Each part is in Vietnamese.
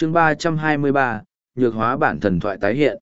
chương 323, nhược hóa bản thần thoại tái hiện.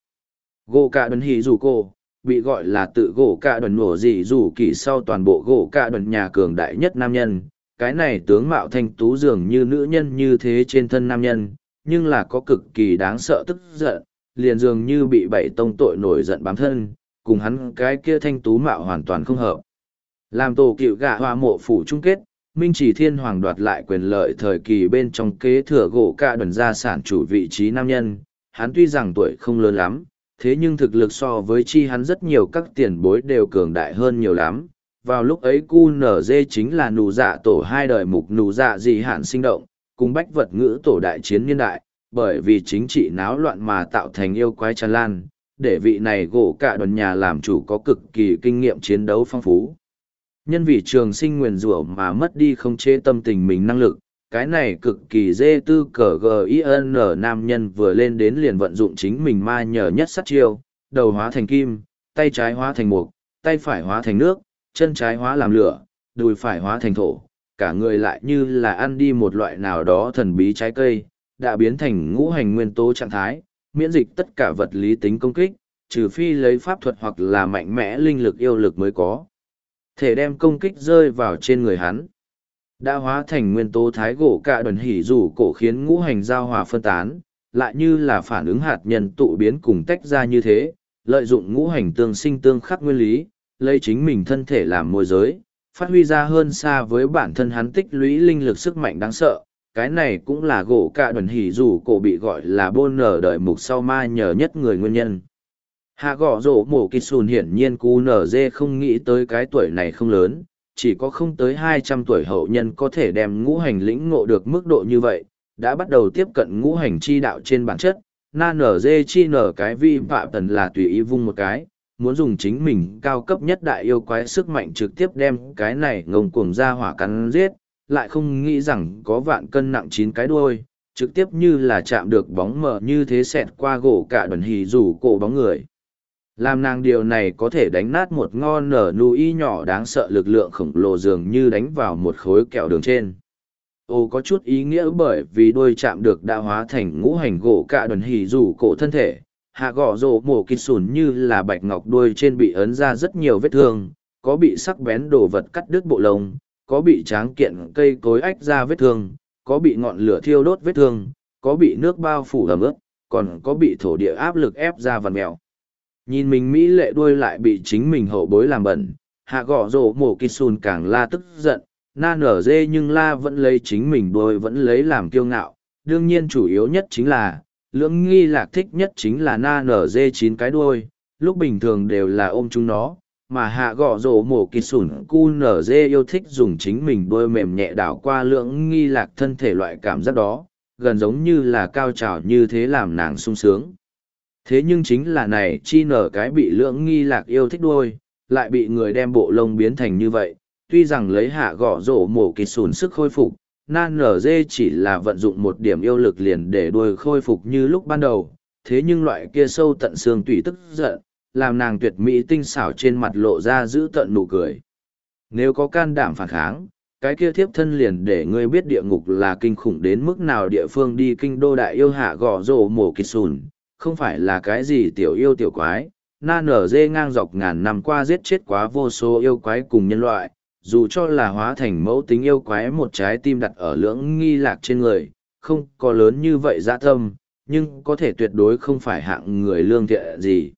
Gỗ cả đần hỉ dù cổ, bị gọi là tự gỗ cả đần nổ dị dù kỳ sau toàn bộ gỗ cả đần nhà cường đại nhất nam nhân. Cái này tướng mạo thanh tú dường như nữ nhân như thế trên thân nam nhân, nhưng là có cực kỳ đáng sợ tức giận, liền dường như bị bảy tông tội nổi giận bám thân, cùng hắn cái kia thanh tú mạo hoàn toàn không hợp. Làm tổ cựu gạ hoa mộ phủ chung kết, Minh Chỉ Thiên Hoàng đoạt lại quyền lợi thời kỳ bên trong kế thừa gỗ cả đần gia sản chủ vị trí nam nhân, hắn tuy rằng tuổi không lớn lắm, thế nhưng thực lực so với chi hắn rất nhiều các tiền bối đều cường đại hơn nhiều lắm. Vào lúc ấy QNZ chính là nụ dạ tổ hai đời mục nụ dạ dị hạn sinh động, cùng bách vật ngữ tổ đại chiến niên đại, bởi vì chính trị náo loạn mà tạo thành yêu quái tràn lan, để vị này gỗ cả đần nhà làm chủ có cực kỳ kinh nghiệm chiến đấu phong phú. Nhân vì trường sinh nguyền rủa mà mất đi không chế tâm tình mình năng lực, cái này cực kỳ dê tư cờ GIN nam nhân vừa lên đến liền vận dụng chính mình ma nhờ nhất sát chiêu, đầu hóa thành kim, tay trái hóa thành mục, tay phải hóa thành nước, chân trái hóa làm lửa, đùi phải hóa thành thổ, cả người lại như là ăn đi một loại nào đó thần bí trái cây, đã biến thành ngũ hành nguyên tố trạng thái, miễn dịch tất cả vật lý tính công kích, trừ phi lấy pháp thuật hoặc là mạnh mẽ linh lực yêu lực mới có thể đem công kích rơi vào trên người hắn. Đã hóa thành nguyên tố thái gỗ cả đần hỉ rủ cổ khiến ngũ hành giao hòa phân tán, lại như là phản ứng hạt nhân tụ biến cùng tách ra như thế, lợi dụng ngũ hành tương sinh tương khắc nguyên lý, lấy chính mình thân thể làm môi giới, phát huy ra hơn xa với bản thân hắn tích lũy linh lực sức mạnh đáng sợ. Cái này cũng là gỗ cả đần hỉ rủ cổ bị gọi là bôn nở đời mục sau ma nhờ nhất người nguyên nhân. Hạ gõ rổ mổ kịch sùn hiển nhiên cu nở dê không nghĩ tới cái tuổi này không lớn, chỉ có không tới 200 tuổi hậu nhân có thể đem ngũ hành lĩnh ngộ được mức độ như vậy, đã bắt đầu tiếp cận ngũ hành chi đạo trên bản chất, na nở dê chi nở cái vi phạm tần là tùy ý vung một cái, muốn dùng chính mình cao cấp nhất đại yêu quái sức mạnh trực tiếp đem cái này ngông cuồng ra hỏa cắn giết, lại không nghĩ rằng có vạn cân nặng 9 cái đuôi, trực tiếp như là chạm được bóng mờ như thế xẹt qua gỗ cả đần hì rủ cổ bóng người. Làm nàng điều này có thể đánh nát một ngon nở núi nhỏ đáng sợ lực lượng khổng lồ dường như đánh vào một khối kẹo đường trên. Ô có chút ý nghĩa bởi vì đôi chạm được đã hóa thành ngũ hành gỗ cả đần hỉ rủ cổ thân thể. Hạ gõ rổ mổ kịch sùn như là bạch ngọc đuôi trên bị ấn ra rất nhiều vết thương, có bị sắc bén đồ vật cắt đứt bộ lông, có bị tráng kiện cây cối ách ra vết thương, có bị ngọn lửa thiêu đốt vết thương, có bị nước bao phủ ẩm ướt, còn có bị thổ địa áp lực ép ra vằn mèo. Nhìn mình mỹ lệ đuôi lại bị chính mình hậu bối làm bẩn, hạ gõ rổ mổ kịch sùn càng la tức giận, na nở dê nhưng la vẫn lấy chính mình đuôi vẫn lấy làm kiêu ngạo. Đương nhiên chủ yếu nhất chính là, lưỡng nghi lạc thích nhất chính là na nở dê 9 cái đuôi, lúc bình thường đều là ôm chúng nó, mà hạ gõ rổ mổ kịch sùn cu nở dê yêu thích dùng chính mình đuôi mềm nhẹ đảo qua lưỡng nghi lạc thân thể loại cảm giác đó, gần giống như là cao trào như thế làm nàng sung sướng. Thế nhưng chính là này chi nở cái bị lưỡng nghi lạc yêu thích đuôi, lại bị người đem bộ lông biến thành như vậy, tuy rằng lấy hạ gõ rổ mổ kịch sùn sức khôi phục, nan nở dê chỉ là vận dụng một điểm yêu lực liền để đuôi khôi phục như lúc ban đầu, thế nhưng loại kia sâu tận xương tủy tức giận, làm nàng tuyệt mỹ tinh xảo trên mặt lộ ra giữ tận nụ cười. Nếu có can đảm phản kháng, cái kia thiếp thân liền để ngươi biết địa ngục là kinh khủng đến mức nào. Địa phương đi kinh đô đại yêu hạ gõ rổ mổ kịch sùn, không phải là cái gì tiểu yêu tiểu quái, na nở dê ngang dọc ngàn năm qua giết chết quá vô số yêu quái cùng nhân loại, dù cho là hóa thành mẫu tính yêu quái một trái tim đặt ở lưỡng nghi lạc trên người, không có lớn như vậy dã tâm, nhưng có thể tuyệt đối không phải hạng người lương thiện gì.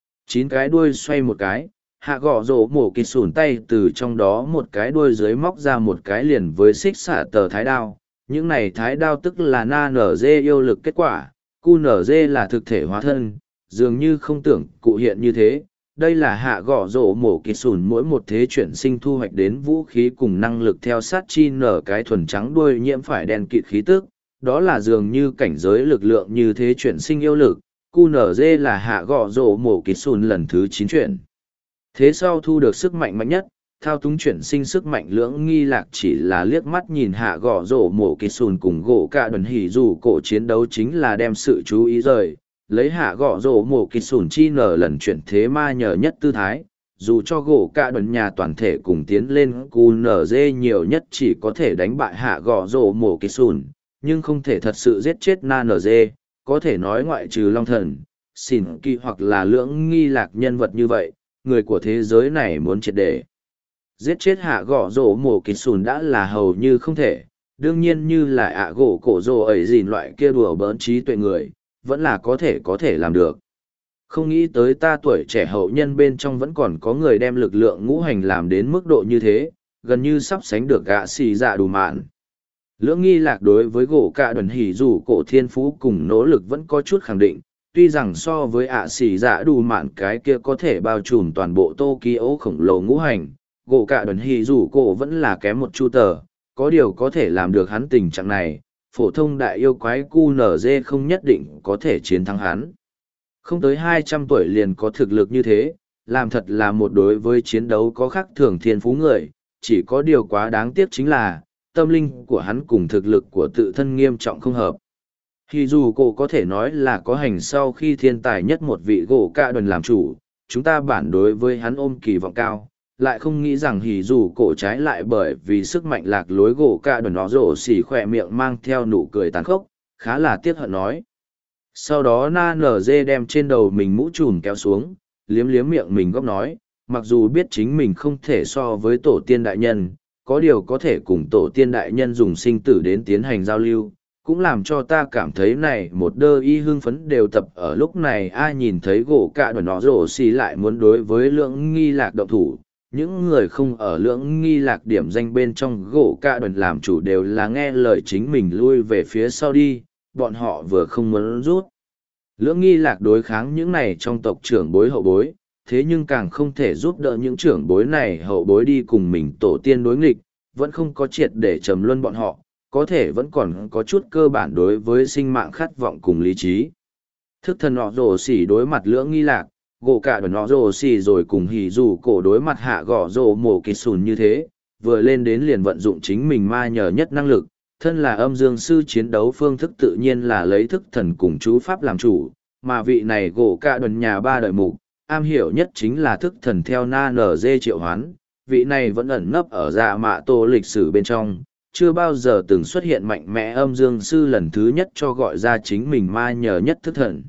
9 cái đuôi xoay một cái, hạ gõ rổ mổ kịch sùn tay từ trong đó một cái đuôi dưới móc ra một cái liền với xích xả tờ thái đao. Những này thái đao tức là na nở dê yêu lực kết quả, cu nở dê là thực thể hóa thân, dường như không tưởng cụ hiện như thế. Đây là hạ gõ rổ mổ kịch sùn mỗi một thế chuyển sinh thu hoạch đến vũ khí cùng năng lực theo sát chi nở cái thuần trắng đuôi nhiễm phải đen kịt khí tức, đó là dường như cảnh giới lực lượng như thế chuyển sinh yêu lực. Cu nở dê là hạ gõ rổ mổ kịch sùn lần thứ 9 chuyển. Thế sau thu được sức mạnh mạnh nhất, thao túng chuyển sinh sức mạnh lưỡng nghi lạc chỉ là liếc mắt nhìn hạ gõ rổ mổ kịch sùn cùng gỗ cả đần hỉ dù cổ chiến đấu chính là đem sự chú ý rời, lấy hạ gõ rổ mổ kịch sùn chi nở lần chuyển thế ma nhờ nhất tư thái, dù cho gỗ cả đần nhà toàn thể cùng tiến lên cu nở dê nhiều nhất chỉ có thể đánh bại hạ gõ rổ mổ kịch sùn, nhưng không thể thật sự giết chết Na NG, có thể nói ngoại trừ Long Thần, Xỉn Kỳ hoặc là Lưỡng Nghi Lạc nhân vật như vậy, người của thế giới này muốn triệt để giết chết hạ gõ rổ mổ kịch sùn đã là hầu như không thể. Đương nhiên như là ạ gỗ cổ rổ ấy gìn loại kia đùa bỡn trí tuệ người, vẫn là có thể làm được. Không nghĩ tới ta tuổi trẻ hậu nhân bên trong vẫn còn có người đem lực lượng ngũ hành làm đến mức độ như thế, gần như sắp sánh được gạ xì dạ đủ mạn. Lưỡng Nghi Lạc đối với gỗ cạ đần hỉ dù cổ thiên phú cùng nỗ lực vẫn có chút khẳng định, tuy rằng so với ạ xì dạ đủ mạn cái kia có thể bao trùm toàn bộ Tokyo khổng lồ ngũ hành, gỗ cạ đần hỉ dù cổ vẫn là kém một chu tờ, có điều có thể làm được hắn tình trạng này, phổ thông đại yêu quái QNZ không nhất định có thể chiến thắng hắn. Không tới 200 tuổi liền có thực lực như thế, làm thật là một đối với chiến đấu có khác thường thiên phú người, chỉ có điều quá đáng tiếc chính là, tâm linh của hắn cùng thực lực của tự thân nghiêm trọng không hợp. Thì dù cổ có thể nói là có hành sau khi thiên tài nhất một vị gỗ cạ đần làm chủ, chúng ta bản đối với hắn ôm kỳ vọng cao, lại không nghĩ rằng hỉ dù cổ trái lại bởi vì sức mạnh lạc lối gỗ cạ đần nó rổ xỉ khỏe miệng mang theo nụ cười tàn khốc, khá là tiếc hận nói. Sau đó Na NG đem trên đầu mình mũ trùm kéo xuống, liếm liếm miệng mình góc nói, mặc dù biết chính mình không thể so với tổ tiên đại nhân, có điều có thể cùng tổ tiên đại nhân dùng sinh tử đến tiến hành giao lưu, cũng làm cho ta cảm thấy này một đơ y hưng phấn đều tập ở lúc này ai nhìn thấy gỗ cạ đồn nó rổ xì lại muốn đối với Lưỡng Nghi Lạc động thủ. Những người không ở Lưỡng Nghi Lạc điểm danh bên trong gỗ cạ đồn làm chủ đều là nghe lời chính mình lui về phía sau đi, bọn họ vừa không muốn rút. Lưỡng Nghi Lạc đối kháng những này trong tộc trưởng bối hậu bối, thế nhưng càng không thể giúp đỡ những trưởng bối này hậu bối đi cùng mình tổ tiên đối nghịch, vẫn không có triệt để trầm luân bọn họ, có thể vẫn còn có chút cơ bản đối với sinh mạng khát vọng cùng lý trí. Thức thần họ rồ xỉ đối mặt Lưỡng Nghi Lạc, gỗ cả đồn họ rồ xỉ rồi cùng hỉ dù cổ đối mặt hạ gõ rồ mổ kịch sùn như thế, vừa lên đến liền vận dụng chính mình ma nhờ nhất năng lực, thân là âm dương sư chiến đấu phương thức tự nhiên là lấy thức thần cùng chú pháp làm chủ, mà vị này gỗ cả đồn nhà ba đời mục, am hiểu nhất chính là thức thần theo Na NG triệu hoán, vị này vẫn ẩn nấp ở dạ mạ tô lịch sử bên trong, chưa bao giờ từng xuất hiện mạnh mẽ âm dương sư lần thứ nhất cho gọi ra chính mình ma nhờ nhất thức thần.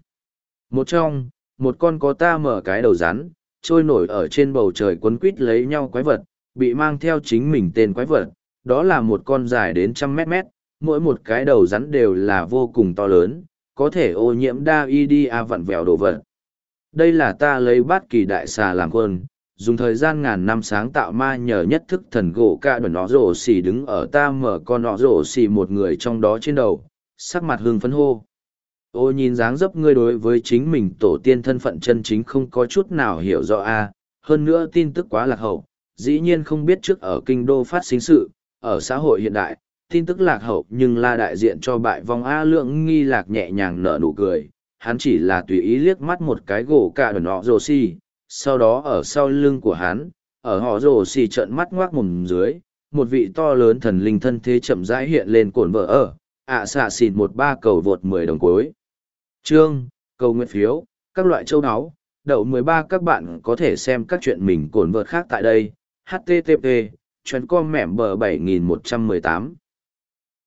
Một con có ta mở cái đầu rắn, trôi nổi ở trên bầu trời quấn quít lấy nhau quái vật, bị mang theo chính mình tên quái vật, đó là một con dài đến 100 mét, mỗi một cái đầu rắn đều là vô cùng to lớn, có thể ô nhiễm đa y đi vặn vẹo đồ vật. Đây là ta lấy bát kỳ đại xà làm quân, dùng thời gian ngàn năm sáng tạo ma nhờ nhất thức thần gỗ cạ đồn nó rổ xỉ đứng ở ta mở con nó rổ xỉ một người trong đó trên đầu, sắc mặt hưng phấn hô. Ô nhìn dáng dấp ngươi đối với chính mình tổ tiên thân phận chân chính không có chút nào hiểu rõ hơn nữa tin tức quá lạc hậu, dĩ nhiên không biết trước ở kinh đô phát sinh sự, ở xã hội hiện đại, tin tức lạc hậu nhưng là đại diện cho bại vong Lưỡng Nghi Lạc nhẹ nhàng nở nụ cười, hắn chỉ là tùy ý liếc mắt một cái gỗ cạ đồn họ rồ xỉ, sau đó ở sau lưng của hắn, ở họ rồ xỉ trợn mắt ngoác mồm dưới, một vị to lớn thần linh thân thế chậm rãi hiện lên cổn vợ ở, xạ xịn 13 cầu vượt 10 đồng cuối. Chương, cầu nguyện phiếu, các loại châu áo, đậu 13 các bạn có thể xem các chuyện mình cổn vợt khác tại đây, http, chuyến com mẻm bờ 7118.